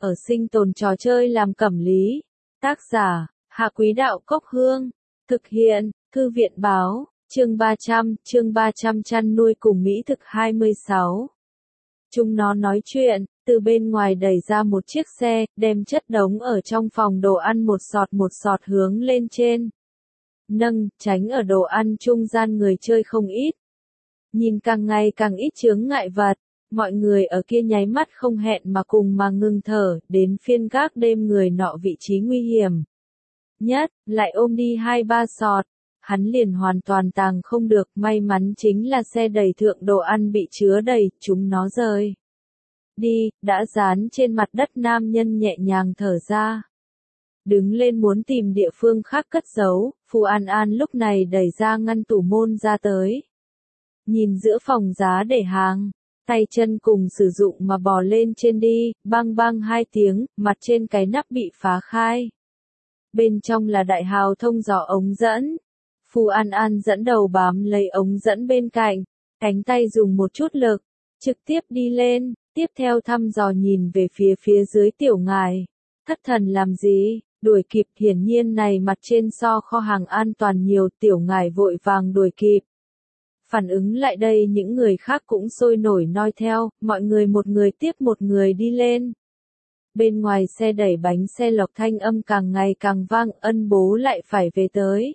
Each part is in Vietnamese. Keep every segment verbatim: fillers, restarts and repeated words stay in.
ở sinh tồn trò chơi làm cẩm lý. Tác giả, Hạ Quý Đạo Cốc Hương. Thực hiện, Thư viện Báo, chương ba trăm, chương ba trăm chăn nuôi cùng Mỹ thực hai mươi sáu. Chúng nó nói chuyện, từ bên ngoài đẩy ra một chiếc xe, đem chất đống ở trong phòng đồ ăn một sọt một sọt hướng lên trên. Nâng, tránh ở đồ ăn trung gian người chơi không ít. Nhìn càng ngày càng ít chướng ngại vật, mọi người ở kia nháy mắt không hẹn mà cùng mà ngừng thở, đến phiên gác đêm người nọ vị trí nguy hiểm nhất, lại ôm đi hai ba sọt. Hắn liền hoàn toàn tàng không được, may mắn chính là xe đẩy thượng đồ ăn bị chứa đầy, chúng nó rơi đi, đã dán trên mặt đất. Nam nhân nhẹ nhàng thở ra, đứng lên muốn tìm địa phương khác cất giấu. Phù An An lúc này đẩy ra ngăn tủ môn ra tới, nhìn giữa phòng giá để hàng, tay chân cùng sử dụng mà bò lên trên đi, bang bang hai tiếng, mặt trên cái nắp bị phá khai. Bên trong là đại hào thông gió ống dẫn. Phù An An dẫn đầu bám lấy ống dẫn bên cạnh, cánh tay dùng một chút lực, trực tiếp đi lên, tiếp theo thăm dò nhìn về phía phía dưới tiểu ngài. Thất thần làm gì, đuổi kịp, hiển nhiên này mặt trên so kho hàng an toàn nhiều. Tiểu ngài vội vàng đuổi kịp. Phản ứng lại đây những người khác cũng sôi nổi noi theo, mọi người một người tiếp một người đi lên. Bên ngoài xe đẩy bánh xe lộc thanh âm càng ngày càng vang, Ân bố lại phải về tới.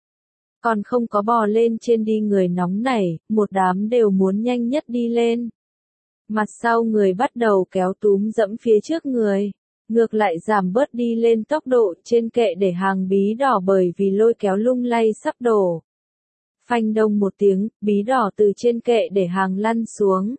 Còn không có bò lên trên đi người nóng nảy, một đám đều muốn nhanh nhất đi lên. Mặt sau người bắt đầu kéo túm dẫm phía trước người, ngược lại giảm bớt đi lên tốc độ. Trên kệ để hàng bí đỏ bởi vì lôi kéo lung lay sắp đổ. Phanh đông một tiếng, bí đỏ từ trên kệ để hàng lăn xuống.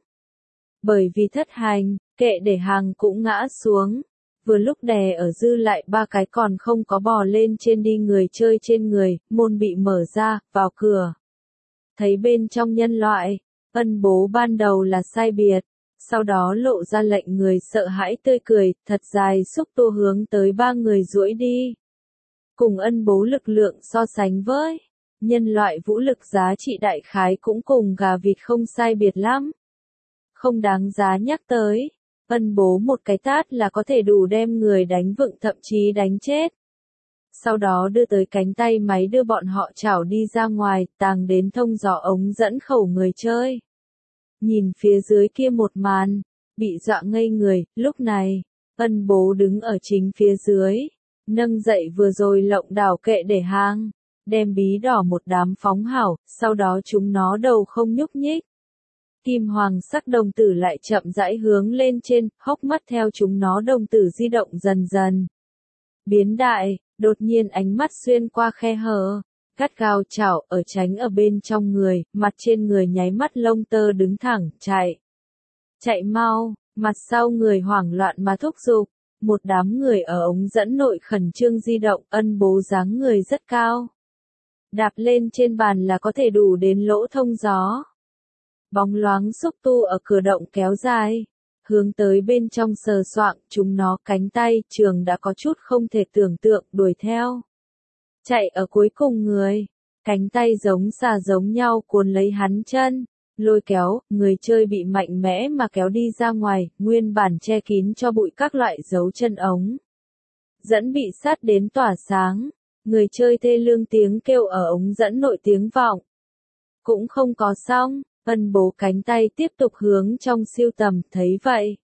Bởi vì thất hành, kệ để hàng cũng ngã xuống. Vừa lúc đè ở dư lại ba cái còn không có bò lên trên đi người chơi trên người, môn bị mở ra, vào cửa. Thấy bên trong nhân loại, Ân bố ban đầu là sai biệt, sau đó lộ ra lệnh người sợ hãi tươi cười, thật dài xúc tua hướng tới ba người duỗi đi. Cùng Ân bố lực lượng so sánh với nhân loại vũ lực giá trị đại khái cũng cùng gà vịt không sai biệt lắm. Không đáng giá nhắc tới. Ân bố một cái tát là có thể đủ đem người đánh vựng, thậm chí đánh chết. Sau đó đưa tới cánh tay máy đưa bọn họ chảo đi ra ngoài, tàng đến thông gió ống dẫn khẩu người chơi. Nhìn phía dưới kia một màn, bị dọa ngây người. Lúc này, Ân bố đứng ở chính phía dưới, nâng dậy vừa rồi lộng đảo kệ để hàng, đem bí đỏ một đám phóng hảo, sau đó chúng nó đầu không nhúc nhích. Kim hoàng sắc đồng tử lại chậm rãi hướng lên trên, hốc mắt theo chúng nó đồng tử di động dần dần biến đại, đột nhiên ánh mắt xuyên qua khe hở, gắt gao chảo ở tránh ở bên trong người, mặt trên người nháy mắt lông tơ đứng thẳng, chạy. Chạy mau, mặt sau người hoảng loạn mà thúc giục, một đám người ở ống dẫn nội khẩn trương di động. Ân bố dáng người rất cao, đạp lên trên bàn là có thể đủ đến lỗ thông gió. Bóng loáng xúc tu ở cửa động kéo dài, hướng tới bên trong sờ soạng, chúng nó cánh tay trường đã có chút không thể tưởng tượng, đuổi theo. Chạy ở cuối cùng người, cánh tay giống xà giống nhau cuốn lấy hắn chân, lôi kéo, người chơi bị mạnh mẽ mà kéo đi ra ngoài, nguyên bản che kín cho bụi các loại dấu chân ống dẫn bị sát đến tỏa sáng, người chơi thê lương tiếng kêu ở ống dẫn nội tiếng vọng. Cũng không có xong. Ân bố cánh tay tiếp tục hướng trong siêu tầm, thấy vậy.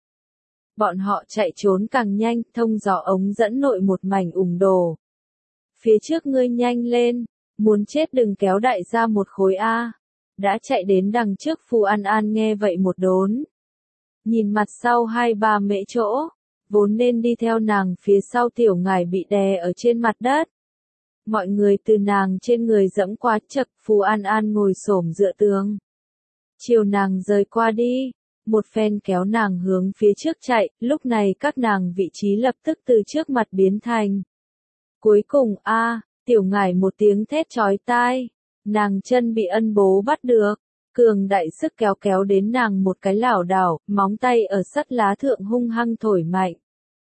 Bọn họ chạy trốn càng nhanh, thông gió ống dẫn nội một mảnh ủng đổ. Phía trước ngươi nhanh lên, muốn chết đừng kéo đại ra một khối A. Đã chạy đến đằng trước. Phù An An nghe vậy một đốn. Nhìn mặt sau hai ba mễ chỗ, vốn nên đi theo nàng phía sau tiểu ngải bị đè ở trên mặt đất. Mọi người từ nàng trên người dẫm qua chật. Phù An An ngồi xổm dựa tường. Chiều nàng rời qua đi, một phen kéo nàng hướng phía trước chạy, lúc này các nàng vị trí lập tức từ trước mặt biến thành. Cuối cùng a à, tiểu ngải một tiếng thét chói tai, nàng chân bị Ân bố bắt được, cường đại sức kéo kéo đến nàng một cái lảo đảo, móng tay ở sắt lá thượng hung hăng thổi mạnh.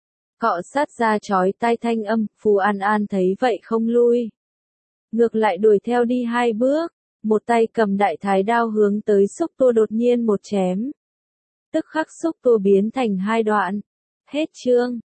Cọ sát ra chói tai thanh âm. Phù An An thấy vậy không lui, ngược lại đuổi theo đi hai bước. Một tay cầm đại thái đao hướng tới xúc tua đột nhiên một chém. Tức khắc xúc tua biến thành hai đoạn. Hết chương.